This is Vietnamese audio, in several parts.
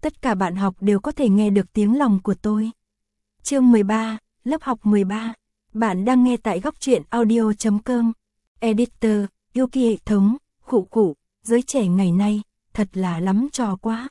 tất cả bạn học đều có thể nghe được tiếng lòng của tôi. Chương 13, lớp học 13. Bạn đang nghe tại góc truyện audio.com. Editor, Yuki hệ thống, khụ khụ, giới trẻ ngày nay, thật là lắm trò quá.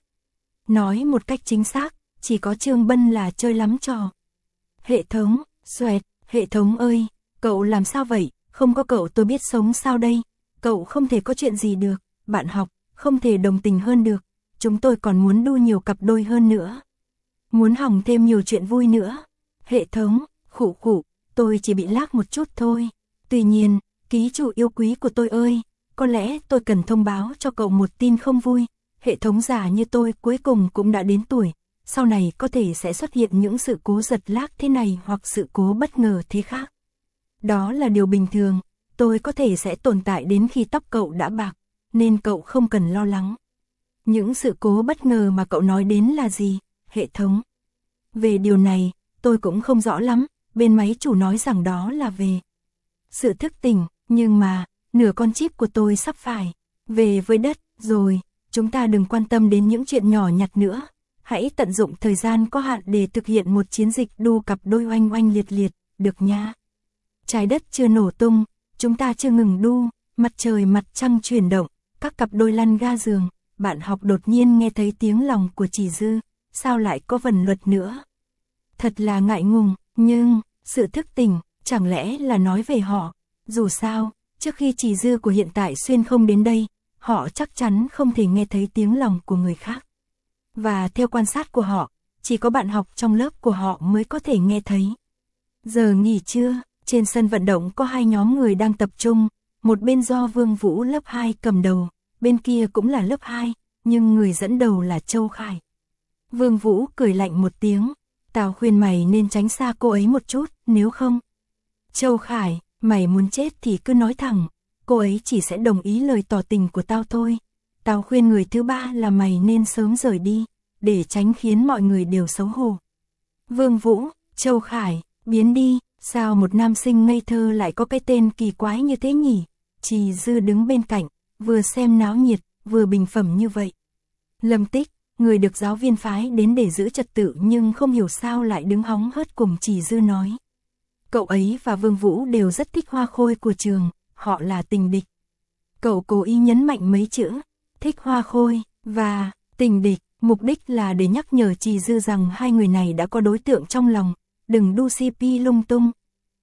Nói một cách chính xác, chỉ có Trương Bân là chơi lắm trò. Hệ thống, xoẹt, hệ thống ơi, cậu làm sao vậy, không có cậu tôi biết sống sao đây, cậu không thể có chuyện gì được, bạn học, không thể đồng tình hơn được, chúng tôi còn muốn đu nhiều cặp đôi hơn nữa. Muốn hỏng thêm nhiều chuyện vui nữa. Hệ thống, khụ khụ, tôi chỉ bị lag một chút thôi. Tuy nhiên, ký chủ yêu quý của tôi ơi, có lẽ tôi cần thông báo cho cậu một tin không vui. Hệ thống giả như tôi cuối cùng cũng đã đến tuổi. Sau này có thể sẽ xuất hiện những sự cố giật lag thế này hoặc sự cố bất ngờ thế khác. Đó là điều bình thường, tôi có thể sẽ tồn tại đến khi tóc cậu đã bạc, nên cậu không cần lo lắng. Những sự cố bất ngờ mà cậu nói đến là gì, hệ thống? Về điều này, tôi cũng không rõ lắm, bên máy chủ nói rằng đó là về sự thức tỉnh, nhưng mà, nửa con chip của tôi sắp phải về với đất rồi, chúng ta đừng quan tâm đến những chuyện nhỏ nhặt nữa. Hãy tận dụng thời gian có hạn để thực hiện một chiến dịch đu cặp đôi oanh oanh liệt liệt, được nha. Trái đất chưa nổ tung, chúng ta chưa ngừng đu, mặt trời mặt trăng chuyển động, các cặp đôi lăn ga giường, bạn học đột nhiên nghe thấy tiếng lòng của Chỉ Dư, sao lại có vần luật nữa? Thật là ngại ngùng, nhưng, sự thức tỉnh, chẳng lẽ là nói về họ? Dù sao, trước khi Chỉ Dư của hiện tại xuyên không đến đây, họ chắc chắn không thể nghe thấy tiếng lòng của người khác. Và theo quan sát của họ, chỉ có bạn học trong lớp của họ mới có thể nghe thấy. Giờ nghỉ trưa, trên sân vận động có hai nhóm người đang tập trung, một bên do Vương Vũ lớp 2 cầm đầu, bên kia cũng là lớp 2, nhưng người dẫn đầu là Châu Khải. Vương Vũ cười lạnh một tiếng, tao khuyên mày nên tránh xa cô ấy một chút, nếu không. Châu Khải, mày muốn chết thì cứ nói thẳng, cô ấy chỉ sẽ đồng ý lời tỏ tình của tao thôi. Tao khuyên người thứ ba là mày nên sớm rời đi, để tránh khiến mọi người đều xấu hổ. Vương Vũ, Châu Khải, biến đi, sao một nam sinh ngây thơ lại có cái tên kỳ quái như thế nhỉ? Chỉ Dư đứng bên cạnh, vừa xem náo nhiệt, vừa bình phẩm như vậy. Lâm Tích, người được giáo viên phái đến để giữ trật tự nhưng không hiểu sao lại đứng hóng hớt cùng Chỉ Dư nói. Cậu ấy và Vương Vũ đều rất thích hoa khôi của trường, họ là tình địch. Cậu cố ý nhấn mạnh mấy chữ, thích hoa khôi, và tình địch, mục đích là để nhắc nhở Chỉ Dư rằng hai người này đã có đối tượng trong lòng, đừng đu CP lung tung.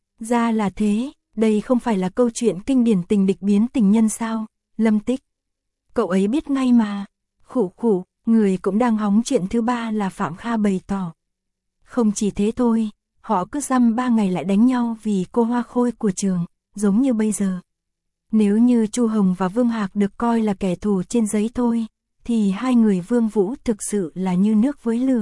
Ra là thế, đây không phải là câu chuyện kinh điển tình địch biến tình nhân sao, Lâm Tích. Cậu ấy biết ngay mà, khụ khụ, người cũng đang hóng chuyện thứ ba là Phạm Kha bày tỏ. Không chỉ thế thôi, họ cứ dăm 3 ngày lại đánh nhau vì cô hoa khôi của trường, giống như bây giờ. Nếu như Chu Hồng và Vương Hạc được coi là kẻ thù trên giấy thôi, thì hai người Vương Vũ thực sự là như nước với lửa.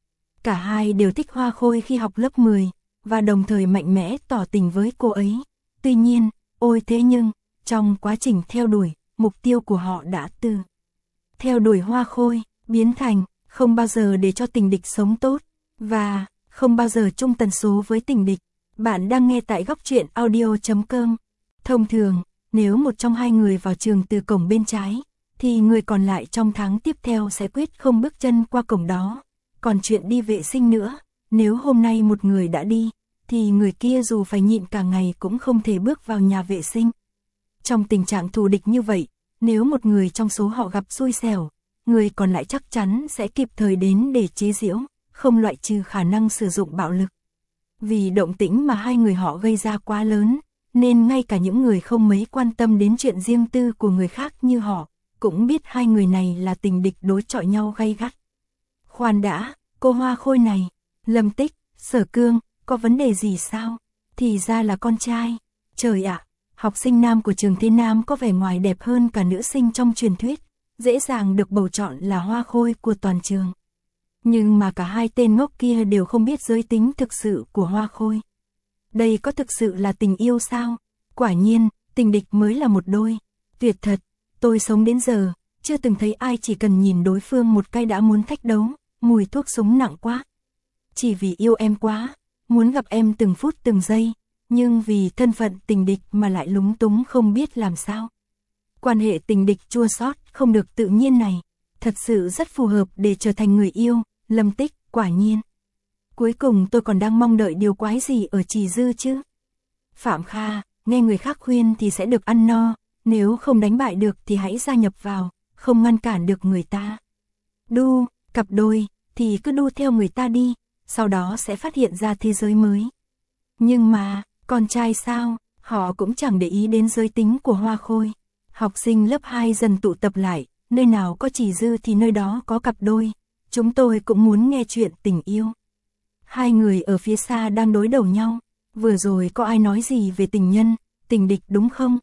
Cả hai đều thích hoa khôi khi học lớp 10, và đồng thời mạnh mẽ tỏ tình với cô ấy. Tuy nhiên, ôi thế nhưng, trong quá trình theo đuổi, mục tiêu của họ đã từ theo đuổi hoa khôi, biến thành không bao giờ để cho tình địch sống tốt, và không bao giờ chung tần số với tình địch. Bạn đang nghe tại góc truyện audio.com. Thông thường, nếu một trong hai người vào trường từ cổng bên trái, thì người còn lại trong tháng tiếp theo sẽ quyết không bước chân qua cổng đó. Còn chuyện đi vệ sinh nữa, nếu hôm nay một người đã đi, thì người kia dù phải nhịn cả ngày cũng không thể bước vào nhà vệ sinh. Trong tình trạng thù địch như vậy, nếu một người trong số họ gặp xui xẻo, người còn lại chắc chắn sẽ kịp thời đến để chế giễu, không loại trừ khả năng sử dụng bạo lực. Vì động tĩnh mà hai người họ gây ra quá lớn, nên ngay cả những người không mấy quan tâm đến chuyện riêng tư của người khác như họ, cũng biết hai người này là tình địch đối chọi nhau gay gắt. Khoan đã, cô hoa khôi này, Lâm Tích, Sở Cương, có vấn đề gì sao? Thì ra là con trai. Trời ạ, học sinh nam của trường Thế Nam có vẻ ngoài đẹp hơn cả nữ sinh trong truyền thuyết, dễ dàng được bầu chọn là hoa khôi của toàn trường. Nhưng mà cả hai tên ngốc kia đều không biết giới tính thực sự của hoa khôi. Đây có thực sự là tình yêu sao? Quả nhiên, tình địch mới là một đôi. Tuyệt thật, tôi sống đến giờ, chưa từng thấy ai chỉ cần nhìn đối phương một cái đã muốn thách đấu, mùi thuốc súng nặng quá. Chỉ vì yêu em quá, muốn gặp em từng phút từng giây, nhưng vì thân phận tình địch mà lại lúng túng không biết làm sao. Quan hệ tình địch chua xót không được tự nhiên này, thật sự rất phù hợp để trở thành người yêu, Lâm Tích, quả nhiên. Cuối cùng tôi còn đang mong đợi điều quái gì ở Trì Dư chứ. Phạm Kha, nghe người khác khuyên thì sẽ được ăn no, nếu không đánh bại được thì hãy gia nhập vào, không ngăn cản được người ta. Đu, cặp đôi, thì cứ đu theo người ta đi, sau đó sẽ phát hiện ra thế giới mới. Nhưng mà, con trai sao, họ cũng chẳng để ý đến giới tính của Hoa Khôi. Học sinh lớp 2 dần tụ tập lại, nơi nào có Trì Dư thì nơi đó có cặp đôi. Chúng tôi cũng muốn nghe chuyện tình yêu. Hai người ở phía xa đang đối đầu nhau. Vừa rồi có ai nói gì về tình nhân, tình địch đúng không?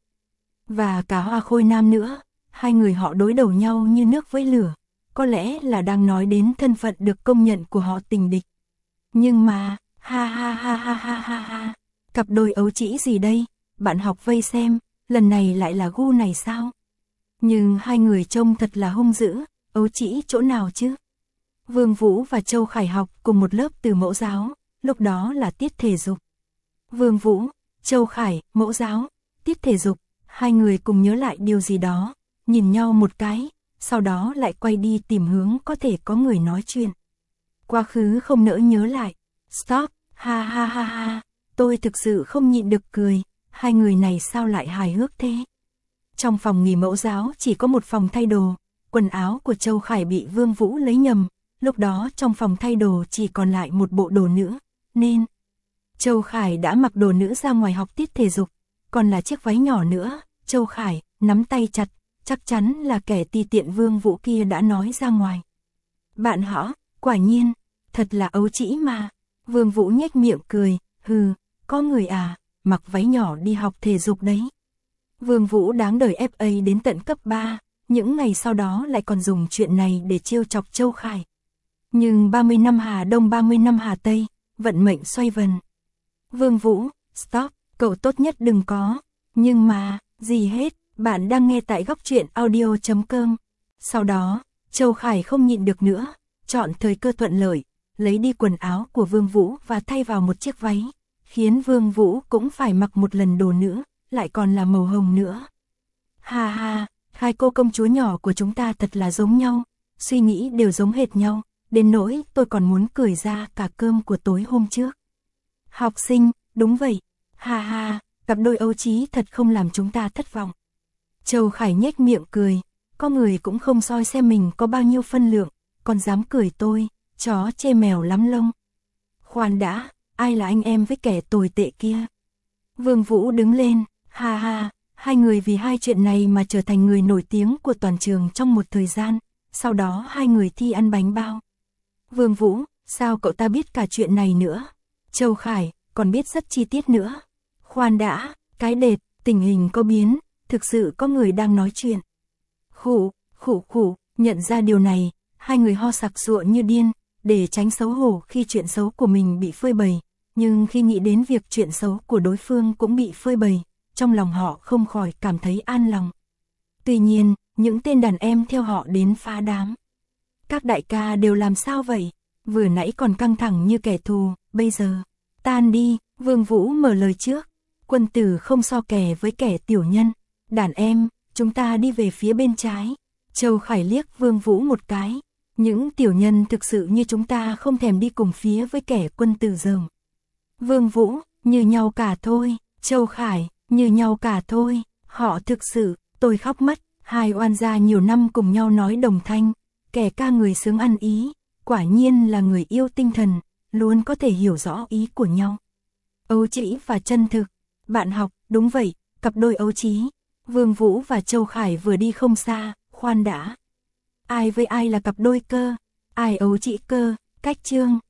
Và cả Hoa Khôi Nam nữa, hai người họ đối đầu nhau như nước với lửa. Có lẽ là đang nói đến thân phận được công nhận của họ tình địch. Nhưng mà, ha ha ha ha ha ha ha, cặp đôi ấu trĩ gì đây? Bạn học vây xem, lần này lại là gu này sao? Nhưng hai người trông thật là hung dữ, ấu trĩ chỗ nào chứ? Vương Vũ và Châu Khải học cùng một lớp từ mẫu giáo, lúc đó là tiết thể dục. Vương Vũ, Châu Khải, mẫu giáo, tiết thể dục, hai người cùng nhớ lại điều gì đó, nhìn nhau một cái, sau đó lại quay đi tìm hướng có thể có người nói chuyện. Quá khứ không nỡ nhớ lại. Stop, ha ha ha ha, tôi thực sự không nhịn được cười, hai người này sao lại hài hước thế? Trong phòng nghỉ mẫu giáo chỉ có một phòng thay đồ, quần áo của Châu Khải bị Vương Vũ lấy nhầm, lúc đó trong phòng thay đồ chỉ còn lại một bộ đồ nữ, nên Châu Khải đã mặc đồ nữ ra ngoài học tiết thể dục, còn là chiếc váy nhỏ nữa. Châu Khải nắm tay chặt, chắc chắn là kẻ ti tiện Vương Vũ kia đã nói ra ngoài. Bạn họ, quả nhiên, thật là ấu trĩ mà. Vương Vũ nhếch miệng cười, hừ, có người à, mặc váy nhỏ đi học thể dục đấy. Vương Vũ đáng đời FA đến tận cấp 3, những ngày sau đó lại còn dùng chuyện này để trêu chọc Châu Khải. Nhưng 30 năm Hà Đông 30 năm Hà Tây, vận mệnh xoay vần. Vương Vũ, stop, cậu tốt nhất đừng có. Nhưng mà, gì hết, bạn đang nghe tại góc truyện audio.com. Sau đó, Châu Khải không nhịn được nữa, chọn thời cơ thuận lợi, lấy đi quần áo của Vương Vũ và thay vào một chiếc váy, khiến Vương Vũ cũng phải mặc một lần đồ nữ, lại còn là màu hồng nữa. Ha ha, hai cô công chúa nhỏ của chúng ta thật là giống nhau, suy nghĩ đều giống hệt nhau, đến nỗi tôi còn muốn cười ra cả cơm của tối hôm trước. Học sinh, đúng vậy, ha ha, cặp đôi ấu trĩ thật không làm chúng ta thất vọng. Châu Khải nhếch miệng cười, có người cũng không soi xem mình có bao nhiêu phân lượng, còn dám cười tôi, chó chê mèo lắm lông. Khoan đã, ai là anh em với kẻ tồi tệ kia? Vương Vũ đứng lên, ha ha, hai người vì hai chuyện này mà trở thành người nổi tiếng của toàn trường trong một thời gian, sau đó hai người thi ăn bánh bao. Vương Vũ, sao cậu ta biết cả chuyện này nữa? Châu Khải, còn biết rất chi tiết nữa. Khoan đã, cái đệt, tình hình có biến, thực sự có người đang nói chuyện. Khụ, nhận ra điều này, hai người ho sặc sụa như điên, để tránh xấu hổ khi chuyện xấu của mình bị phơi bày, nhưng khi nghĩ đến việc chuyện xấu của đối phương cũng bị phơi bày, trong lòng họ không khỏi cảm thấy an lòng. Tuy nhiên, những tên đàn em theo họ đến phá đám. Các đại ca đều làm sao vậy? Vừa nãy còn căng thẳng như kẻ thù, bây giờ tan đi. Vương Vũ mở lời trước. Quân tử không so kè với kẻ tiểu nhân. Đàn em, chúng ta đi về phía bên trái. Châu Khải liếc Vương Vũ một cái. Những tiểu nhân thực sự như chúng ta không thèm đi cùng phía với kẻ quân tử dởm. Vương Vũ, như nhau cả thôi. Châu Khải, như nhau cả thôi. Họ thực sự, tôi khóc mất. Hai oan gia nhiều năm cùng nhau nói đồng thanh. Kẻ ca người sướng ăn ý. Quả nhiên là người yêu tinh thần, luôn có thể hiểu rõ ý của nhau. Ấu trĩ và chân thực. Bạn học, đúng vậy, cặp đôi ấu trĩ. Vương Vũ và Châu Khải vừa đi không xa, khoan đã. Ai với ai là cặp đôi cơ? Ai ấu trĩ cơ? Cách chương.